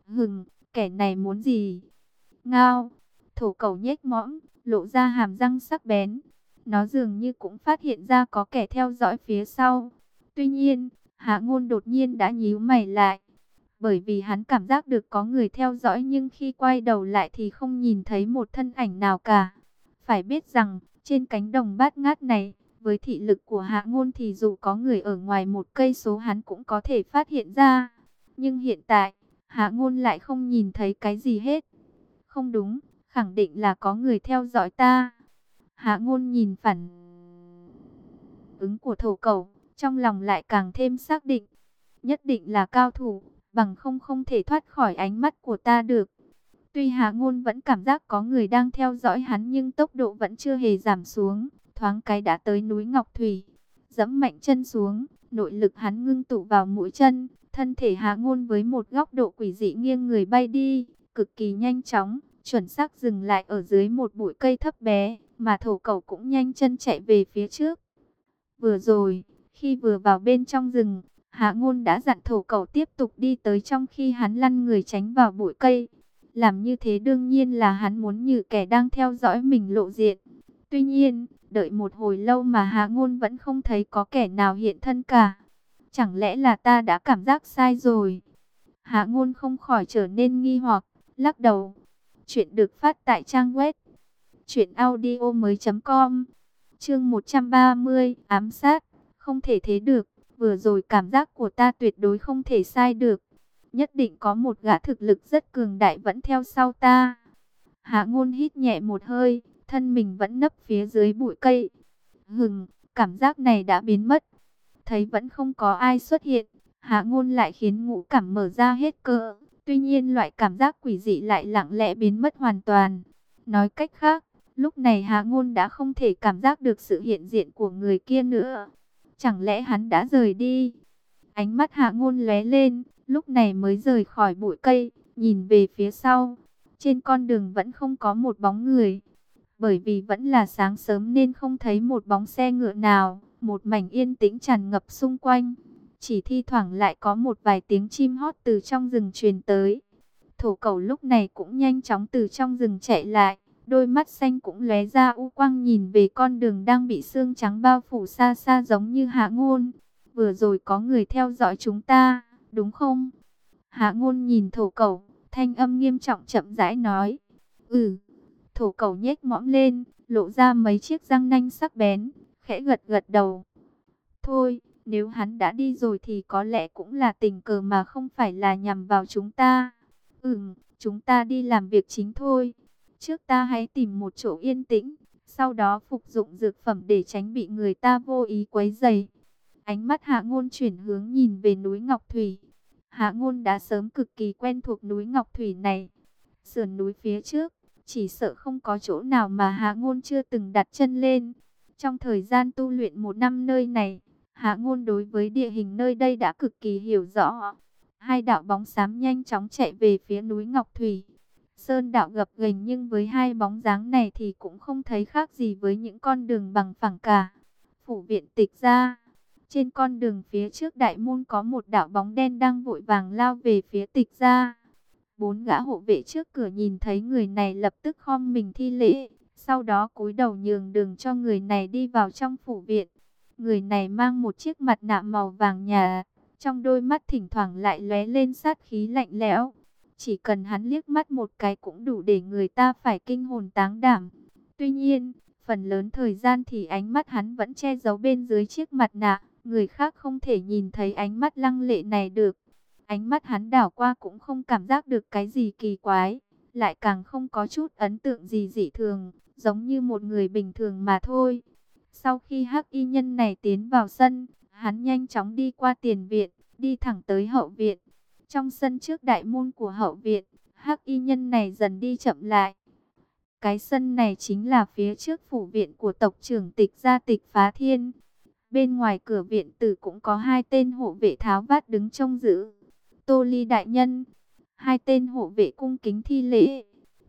Kẻ này muốn gì? Ngao. Thổ cẩu nhếch mõm, lộ ra hàm răng sắc bén. Nó dường như cũng phát hiện ra có kẻ theo dõi phía sau. Tuy nhiên, Hạ Ngôn đột nhiên đã nhíu mày lại. Bởi vì hắn cảm giác được có người theo dõi nhưng khi quay đầu lại thì không nhìn thấy một thân ảnh nào cả. Phải biết rằng, trên cánh đồng bát ngát này, với thị lực của Hạ Ngôn thì dù có người ở ngoài 1 cây số hắn cũng có thể phát hiện ra. Nhưng hiện tại, Hạ Ngôn lại không nhìn thấy cái gì hết. Không đúng, khẳng định là có người theo dõi ta. Hạ Ngôn nhìn phản ứng của thổ cẩu, trong lòng lại càng thêm xác định. Nhất định là cao thủ, bằng không thể thoát khỏi ánh mắt của ta được. Tuy Hạ Ngôn vẫn cảm giác có người đang theo dõi hắn nhưng tốc độ vẫn chưa hề giảm xuống. Thoáng cái đã tới núi Ngọc Thủy. Dẫm mạnh chân xuống, nội lực hắn ngưng tụ vào mũi chân. Thân thể Hạ Ngôn với một góc độ quỷ dị nghiêng người bay đi, cực kỳ nhanh chóng, chuẩn xác dừng lại ở dưới một bụi cây thấp bé, mà thổ cẩu cũng nhanh chân chạy về phía trước. Vừa rồi, khi vừa vào bên trong rừng, Hạ Ngôn đã dặn thổ cẩu tiếp tục đi tới trong khi hắn lăn người tránh vào bụi cây. Làm như thế đương nhiên là hắn muốn như kẻ đang theo dõi mình lộ diện. Tuy nhiên, đợi một hồi lâu mà Hạ Ngôn vẫn không thấy có kẻ nào hiện thân cả. Chẳng lẽ là ta đã cảm giác sai rồi? Hạ Ngôn không khỏi trở nên nghi hoặc, lắc đầu. Chuyện được phát tại trang web truyệnaudiomoi.com. Chương 130, ám sát. Không thể thế được, vừa rồi cảm giác của ta tuyệt đối không thể sai được. Nhất định có một gã thực lực rất cường đại vẫn theo sau ta. Hạ Ngôn hít nhẹ một hơi, thân mình vẫn nấp phía dưới bụi cây. Cảm giác này đã biến mất. Thấy vẫn không có ai xuất hiện, Hạ Ngôn lại khiến ngũ cảm mở ra hết cỡ. Tuy nhiên loại cảm giác quỷ dị lại lặng lẽ biến mất hoàn toàn. Nói cách khác, lúc này Hạ Ngôn đã không thể cảm giác được sự hiện diện của người kia nữa. Chẳng lẽ hắn đã rời đi? Ánh mắt Hạ Ngôn lóe lên, lúc này mới rời khỏi bụi cây, nhìn về phía sau. Trên con đường vẫn không có một bóng người. Bởi vì vẫn là sáng sớm nên không thấy một bóng xe ngựa nào, một mảnh yên tĩnh tràn ngập xung quanh. Chỉ thi thoảng lại có một vài tiếng chim hót từ trong rừng truyền tới. Thổ Cẩu lúc này cũng nhanh chóng từ trong rừng chạy lại, đôi mắt xanh cũng lóe ra u quang nhìn về con đường đang bị sương trắng bao phủ xa xa giống như Hạ Ngôn. Vừa rồi có người theo dõi chúng ta, đúng không? Hạ Ngôn nhìn Thổ Cẩu, thanh âm nghiêm trọng chậm rãi nói. Ừ. Thổ Cẩu nhếch mõm lên, lộ ra mấy chiếc răng nanh sắc bén, khẽ gật gật đầu. Thôi, nếu hắn đã đi rồi thì có lẽ cũng là tình cờ mà không phải là nhằm vào chúng ta. Chúng ta đi làm việc chính thôi. Trước ta hãy tìm một chỗ yên tĩnh, sau đó phục dụng dược phẩm để tránh bị người ta vô ý quấy rầy. Ánh mắt Hạ Ngôn chuyển hướng nhìn về núi Ngọc Thủy. Hạ Ngôn đã sớm cực kỳ quen thuộc núi Ngọc Thủy này. Sườn núi phía trước, chỉ sợ không có chỗ nào mà Hạ Ngôn chưa từng đặt chân lên. Trong thời gian tu luyện 1 năm nơi này, Hạ Ngôn đối với địa hình nơi đây đã cực kỳ hiểu rõ. Hai đạo bóng xám nhanh chóng chạy về phía núi Ngọc Thủy. Sơn đạo gập ghềnh nhưng với hai bóng dáng này thì cũng không thấy khác gì với những con đường bằng phẳng cả. Phủ viện Tịch gia. Trên con đường phía trước đại môn có một đạo bóng đen đang vội vàng lao về phía Tịch gia. 4 gã hộ vệ trước cửa nhìn thấy người này lập tức khom mình thi lễ, sau đó cúi đầu nhường đường cho người này đi vào trong phủ viện. Người này mang một chiếc mặt nạ màu vàng nhạt, trong đôi mắt thỉnh thoảng lại lóe lên sát khí lạnh lẽo. Chỉ cần hắn liếc mắt một cái cũng đủ để người ta phải kinh hồn táng đảm. Tuy nhiên, phần lớn thời gian thì ánh mắt hắn vẫn che giấu bên dưới chiếc mặt nạ, người khác không thể nhìn thấy ánh mắt lăng lệ này được. Ánh mắt hắn đảo qua cũng không cảm giác được cái gì kỳ quái, lại càng không có chút ấn tượng gì dị thường, giống như một người bình thường mà thôi. Sau khi hắc y nhân này tiến vào sân, hắn nhanh chóng đi qua tiền viện, đi thẳng tới hậu viện. Trong sân trước đại môn của hậu viện, hắc y nhân này dần đi chậm lại. Cái sân này chính là phía trước phủ viện của tộc trưởng Tịch gia Tịch Phá Thiên. Bên ngoài cửa viện tử cũng có 2 tên hộ vệ tháo vát đứng trông giữ. Tô Ly đại nhân. 2 tên hộ vệ cung kính thi lễ.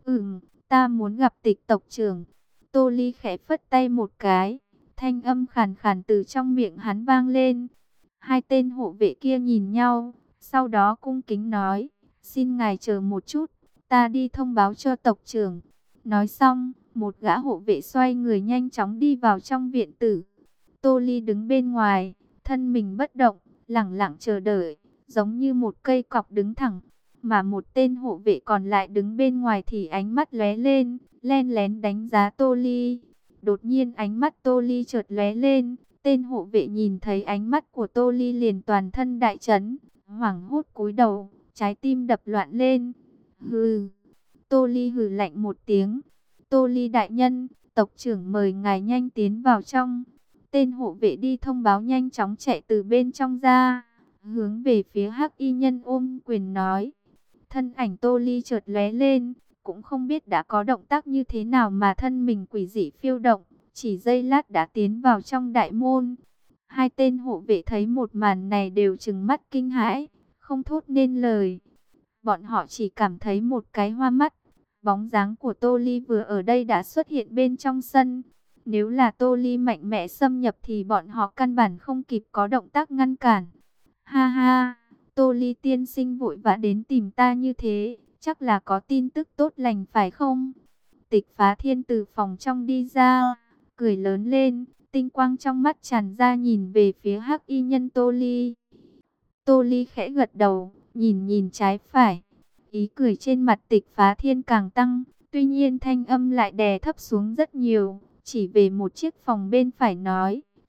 Ta muốn gặp Tịch tộc trưởng. Tô Ly khẽ phất tay một cái, thanh âm khàn khàn từ trong miệng hắn vang lên. 2 tên hộ vệ kia nhìn nhau, sau đó cung kính nói, xin ngài chờ một chút, ta đi thông báo cho tộc trưởng. Nói xong, một gã hộ vệ xoay người nhanh chóng đi vào trong viện tử. Tô Ly đứng bên ngoài, thân mình bất động, lẳng lặng chờ đợi, giống như một cây cọc đứng thẳng. Mà một tên hộ vệ còn lại đứng bên ngoài thì ánh mắt lóe lên, len lén đánh giá Tô Ly. Đột nhiên ánh mắt Tô Ly chợt lóe lên, tên hộ vệ nhìn thấy ánh mắt của Tô Ly liền toàn thân đại chấn, hoảng hốt cúi đầu, trái tim đập loạn lên. Hừ. Tô Ly hừ lạnh một tiếng. Tô Ly đại nhân, tộc trưởng mời ngài nhanh tiến vào trong. Tên hộ vệ đi thông báo nhanh chóng chạy từ bên trong ra, hướng về phía hắc y nhân ôm quyền nói. Thân ảnh Tô Ly chợt lóe lên, cũng không biết đã có động tác như thế nào mà thân mình quỷ dị phiêu động, chỉ giây lát đã tiến vào trong đại môn. 2 tên hộ vệ thấy một màn này đều trừng mắt kinh hãi, không thốt nên lời. Bọn họ chỉ cảm thấy một cái hoa mắt, bóng dáng của Tô Ly vừa ở đây đã xuất hiện bên trong sân. Nếu là Tô Ly mạnh mẽ xâm nhập thì bọn họ căn bản không kịp có động tác ngăn cản. Ha ha, Tô Ly tiên sinh vội vã đến tìm ta như thế, chắc là có tin tức tốt lành phải không? Tịch Phá Thiên từ phòng trong đi ra, cười lớn lên, tinh quang trong mắt tràn ra nhìn về phía hắc y nhân Tô Ly. Tô Ly khẽ gật đầu, nhìn nhìn trái phải. Ý cười trên mặt Tịch Phá Thiên càng tăng, tuy nhiên thanh âm lại đè thấp xuống rất nhiều. Chỉ về một chiếc phòng bên phải nói,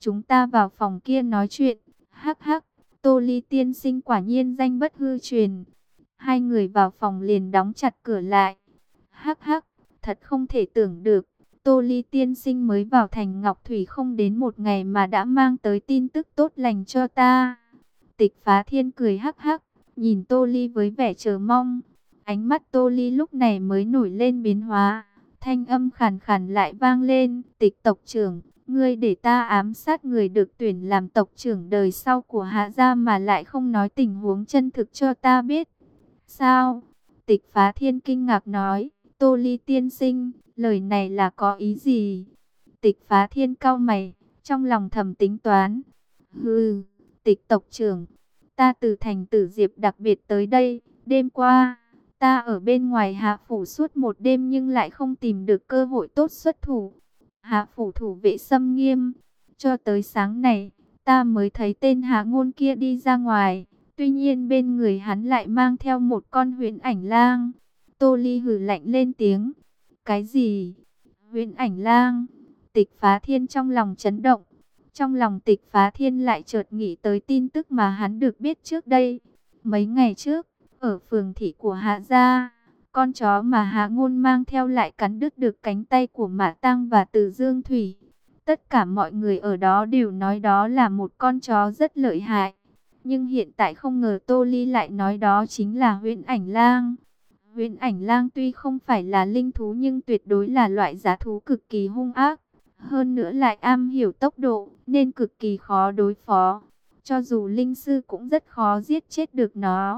chúng ta vào phòng kia nói chuyện. Hắc hắc, Tô Ly tiên sinh quả nhiên danh bất hư truyền. Hai người vào phòng liền đóng chặt cửa lại. Hắc hắc, thật không thể tưởng được. Tô Ly tiên sinh mới vào thành Ngọc Thủy không đến một ngày mà đã mang tới tin tức tốt lành cho ta. Tịch Phá Thiên cười hắc hắc, nhìn Tô Ly với vẻ chờ mong. Ánh mắt Tô Ly lúc này mới nổi lên biến hóa. Thanh âm khàn khàn lại vang lên. Tịch tộc trưởng, ngươi để ta ám sát người được tuyển làm tộc trưởng đời sau của Hạ gia mà lại không nói tình huống chân thực cho ta biết. Sao? Tịch Phá Thiên kinh ngạc nói. Tô Ly tiên sinh, lời này là có ý gì? Tịch Phá Thiên cau mày, trong lòng thầm tính toán. Hừ, Tịch tộc trưởng, ta từ thành Tử Diệp đặc biệt tới đây. Đêm qua, ta ở bên ngoài Hạ phủ suốt một đêm nhưng lại không tìm được cơ hội tốt xuất thủ. Hạ phủ thủ vệ xâm nghiêm. Cho tới sáng này, ta mới thấy tên Hạ Ngôn kia đi ra ngoài. Tuy nhiên bên người hắn lại mang theo một con huyễn ảnh lang. Tô Ly hừ lạnh lên tiếng. Cái gì? Huyễn ảnh lang? Tịch Phá Thiên trong lòng chấn động. Trong lòng Tịch Phá Thiên lại chợt nghĩ tới tin tức mà hắn được biết trước đây. Mấy ngày trước, ở phường thị của Hạ gia, con chó mà Hạ Ngôn mang theo lại cắn đứt được cánh tay của Mã Tăng và Từ Dương Thủy. Tất cả mọi người ở đó đều nói đó là một con chó rất lợi hại. Nhưng hiện tại không ngờ Tô Ly lại nói đó chính là huyễn ảnh lang. Huyễn ảnh lang tuy không phải là linh thú nhưng tuyệt đối là loại giá thú cực kỳ hung ác. Hơn nữa lại am hiểu tốc độ nên cực kỳ khó đối phó. Cho dù linh sư cũng rất khó giết chết được nó.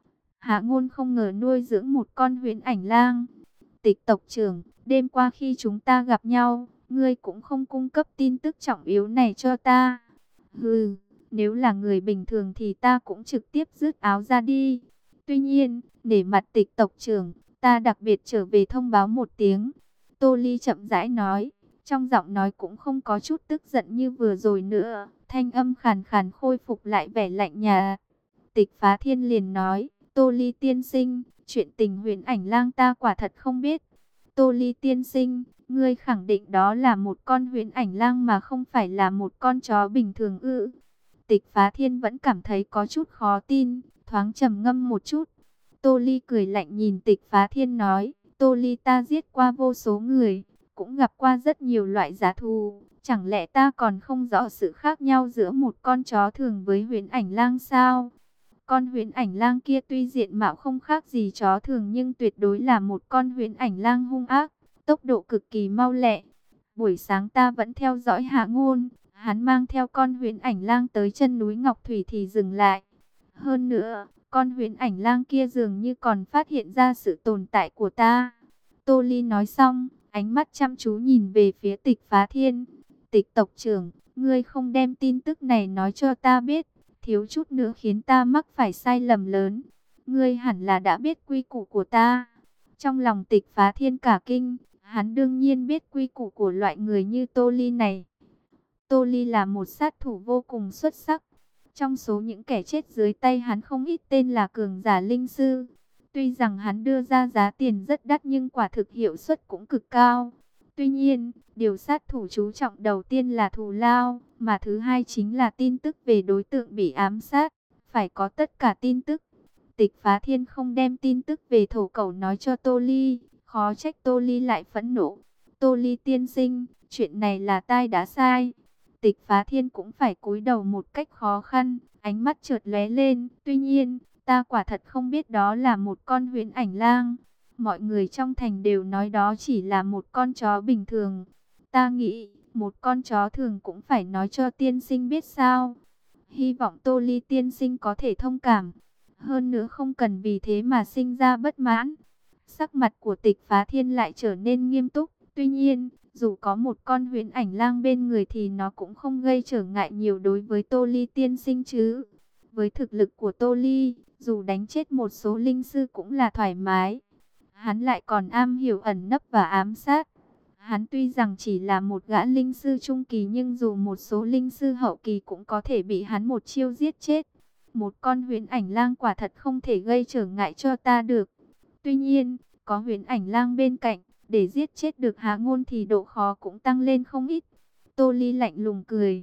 Hạ Ngôn không ngờ nuôi dưỡng một con huyễn ảnh lang. Tịch tộc trưởng, đêm qua khi chúng ta gặp nhau, ngươi cũng không cung cấp tin tức trọng yếu này cho ta. Hừ, nếu là người bình thường thì ta cũng trực tiếp rứt áo ra đi. Tuy nhiên, để mặt Tịch tộc trưởng, ta đặc biệt trở về thông báo một tiếng. Tô Ly chậm rãi nói, trong giọng nói cũng không có chút tức giận như vừa rồi nữa. Thanh âm khàn khàn khôi phục lại vẻ lạnh nhạt. Tịch Phá Thiên liền nói, Tô Ly tiên sinh, chuyện tình huyễn ảnh lang ta quả thật không biết. Tô Ly tiên sinh, ngươi khẳng định đó là một con huyễn ảnh lang mà không phải là một con chó bình thường ư? Tịch Phá Thiên vẫn cảm thấy có chút khó tin, thoáng trầm ngâm một chút. Tô Ly cười lạnh nhìn Tịch Phá Thiên nói, Tô Ly ta giết qua vô số người, cũng gặp qua rất nhiều loại giá thú. Chẳng lẽ ta còn không rõ sự khác nhau giữa một con chó thường với huyễn ảnh lang sao? Con huyễn ảnh lang kia tuy diện mạo không khác gì chó thường nhưng tuyệt đối là một con huyễn ảnh lang hung ác, tốc độ cực kỳ mau lẹ. Buổi sáng ta vẫn theo dõi Hạ Ngôn, hắn mang theo con huyễn ảnh lang tới chân núi Ngọc Thủy thì dừng lại. Hơn nữa, con huyễn ảnh lang kia dường như còn phát hiện ra sự tồn tại của ta. Tô Ly nói xong, ánh mắt chăm chú nhìn về phía Tịch Phá Thiên. Tịch tộc trưởng, ngươi không đem tin tức này nói cho ta biết, thiếu chút nữa khiến ta mắc phải sai lầm lớn. Ngươi hẳn là đã biết quy củ của ta. Trong lòng Tịch Phá Thiên cả kinh, hắn đương nhiên biết quy củ của loại người như Tô Ly này. Tô Ly là một sát thủ vô cùng xuất sắc. Trong số những kẻ chết dưới tay hắn không ít tên là cường giả linh sư. Tuy rằng hắn đưa ra giá tiền rất đắt nhưng quả thực hiệu suất cũng cực cao. Tuy nhiên, điều sát thủ chú trọng đầu tiên là thù lao, mà thứ hai chính là tin tức về đối tượng bị ám sát. Phải có tất cả tin tức. Tịch Phá Thiên không đem tin tức về thổ cẩu nói cho Tô Ly, khó trách Tô Ly lại phẫn nộ. Tô Ly tiên sinh, chuyện này là tai đã sai. Tịch Phá Thiên cũng phải cúi đầu một cách khó khăn, ánh mắt chợt lóe lên. Tuy nhiên, ta quả thật không biết đó là một con huyễn ảnh lang. Mọi người trong thành đều nói đó chỉ là một con chó bình thường. Ta nghĩ, một con chó thường cũng phải nói cho tiên sinh biết sao. Hy vọng Tô Ly tiên sinh có thể thông cảm. Hơn nữa không cần vì thế mà sinh ra bất mãn. Sắc mặt của Tịch Phá Thiên lại trở nên nghiêm túc. Tuy nhiên, dù có một con huyễn ảnh lang bên người thì nó cũng không gây trở ngại nhiều đối với Tô Ly tiên sinh chứ. Với thực lực của Tô Ly, dù đánh chết một số linh sư cũng là thoải mái. Hắn lại còn am hiểu ẩn nấp và ám sát. Hắn tuy rằng chỉ là một gã linh sư trung kỳ nhưng dù một số linh sư hậu kỳ cũng có thể bị hắn một chiêu giết chết. Một con huyễn ảnh lang quả thật không thể gây trở ngại cho ta được. Tuy nhiên, có huyễn ảnh lang bên cạnh, để giết chết được Hạ Ngôn thì độ khó cũng tăng lên không ít. Tô Ly lạnh lùng cười.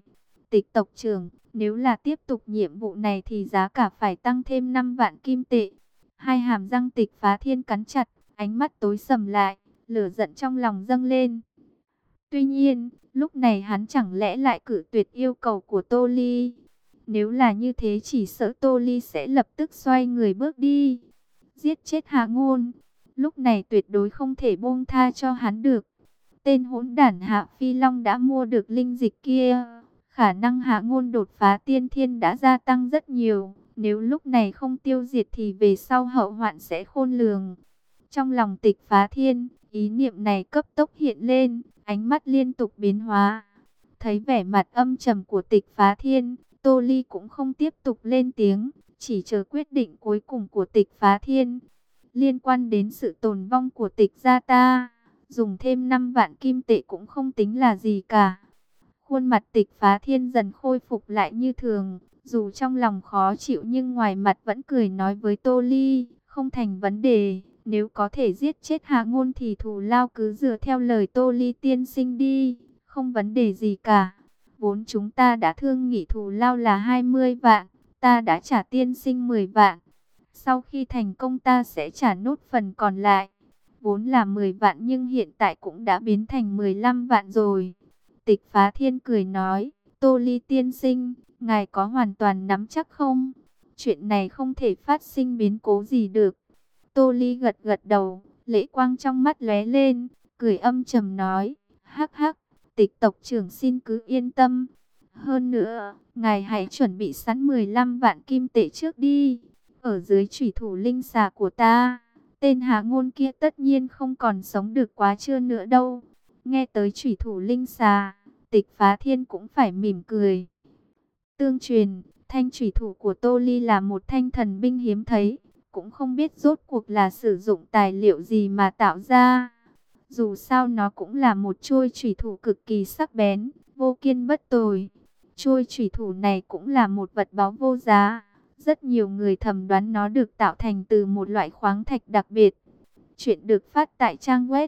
Tịch tộc trưởng, nếu là tiếp tục nhiệm vụ này thì giá cả phải tăng thêm 5 vạn kim tệ. Hai hàm răng Tịch Phá Thiên cắn chặt, ánh mắt tối sầm lại, lửa giận trong lòng dâng lên. Tuy nhiên, lúc này hắn chẳng lẽ lại cự tuyệt yêu cầu của Tô Ly? Nếu là như thế chỉ sợ Tô Ly sẽ lập tức xoay người bước đi. Giết chết Hạ Ngôn, lúc này tuyệt đối không thể buông tha cho hắn được. Tên hỗn đản Hạ Phi Long đã mua được linh dịch kia. Khả năng Hạ Ngôn đột phá tiên thiên đã gia tăng rất nhiều. Nếu lúc này không tiêu diệt thì về sau hậu hoạn sẽ khôn lường. Trong lòng Tịch Phá Thiên, ý niệm này cấp tốc hiện lên, ánh mắt liên tục biến hóa. Thấy vẻ mặt âm trầm của Tịch Phá Thiên, Tô Ly cũng không tiếp tục lên tiếng, chỉ chờ quyết định cuối cùng của Tịch Phá Thiên. Liên quan đến sự tồn vong của Tịch gia ta, dùng thêm 5 vạn kim tệ cũng không tính là gì cả. Khuôn mặt Tịch Phá Thiên dần khôi phục lại như thường, dù trong lòng khó chịu nhưng ngoài mặt vẫn cười nói với Tô Ly, không thành vấn đề. Nếu có thể giết chết Hạ Ngôn thì thù lao cứ dựa theo lời Tô Ly tiên sinh đi, không vấn đề gì cả. Vốn chúng ta đã thương nghị thù lao là 20 vạn, ta đã trả tiên sinh 10 vạn. Sau khi thành công ta sẽ trả nốt phần còn lại. Vốn là 10 vạn nhưng hiện tại cũng đã biến thành 15 vạn rồi. Tịch Phá Thiên cười nói, Tô Ly tiên sinh, ngài có hoàn toàn nắm chắc không? Chuyện này không thể phát sinh biến cố gì được. Tô Ly gật gật đầu, lệ quang trong mắt lóe lên, cười âm trầm nói, hắc hắc, Tịch tộc trưởng xin cứ yên tâm. Hơn nữa, ngài hãy chuẩn bị sẵn 15 vạn kim tệ trước đi. Ở dưới chủy thủ linh xà của ta, tên Hạ Ngôn kia tất nhiên không còn sống được quá trưa nữa đâu. Nghe tới chủy thủ linh xà, Tịch Phá Thiên cũng phải mỉm cười. Tương truyền, thanh chủy thủ của Tô Ly là một thanh thần binh hiếm thấy, cũng không biết rốt cuộc là sử dụng tài liệu gì mà tạo ra. Dù sao nó cũng là một chuôi chủy thủ cực kỳ sắc bén, vô kiên bất tồi. Chuôi chủy thủ này cũng là một vật báu vô giá. Rất nhiều người thầm đoán nó được tạo thành từ một loại khoáng thạch đặc biệt. Chuyện được phát tại trang web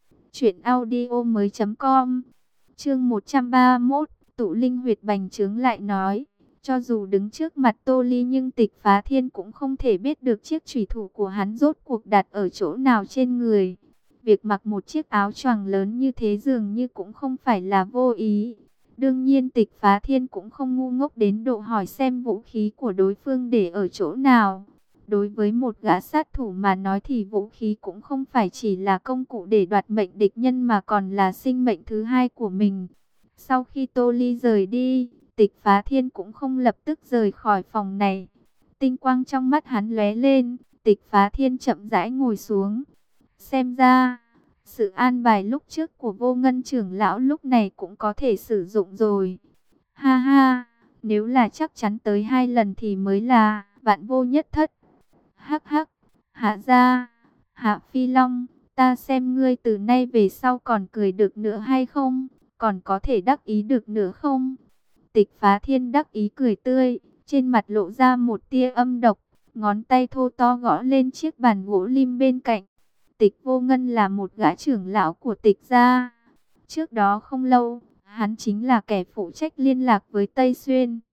truyệnaudiomoi.com. Chương 131, Tụ Linh Huyệt bành trướng lại nói. Cho dù đứng trước mặt Tô Ly nhưng Tịch Phá Thiên cũng không thể biết được chiếc chủy thủ của hắn rốt cuộc đặt ở chỗ nào trên người. Việc mặc một chiếc áo choàng lớn như thế dường như cũng không phải là vô ý. Đương nhiên Tịch Phá Thiên cũng không ngu ngốc đến độ hỏi xem vũ khí của đối phương để ở chỗ nào. Đối với một gã sát thủ mà nói thì vũ khí cũng không phải chỉ là công cụ để đoạt mệnh địch nhân mà còn là sinh mệnh thứ hai của mình. Sau khi Tô Ly rời đi, Tịch Phá Thiên cũng không lập tức rời khỏi phòng này. Tinh quang trong mắt hắn lóe lên, Tịch Phá Thiên chậm rãi ngồi xuống. Xem ra, sự an bài lúc trước của Vô Ngân trưởng lão lúc này cũng có thể sử dụng rồi. Ha ha, nếu là chắc chắn tới 2 lần thì mới là vạn vô nhất thất. Hắc hắc, Hạ gia, Hạ Phi Long, ta xem ngươi từ nay về sau còn cười được nữa hay không? Còn có thể đắc ý được nữa không? Tịch Phá Thiên đắc ý cười tươi, trên mặt lộ ra một tia âm độc, ngón tay thô to gõ lên chiếc bàn gỗ lim bên cạnh. Tịch Vô Ngân là một gã trưởng lão của Tịch gia. Trước đó không lâu, hắn chính là kẻ phụ trách liên lạc với Tây Xuyên.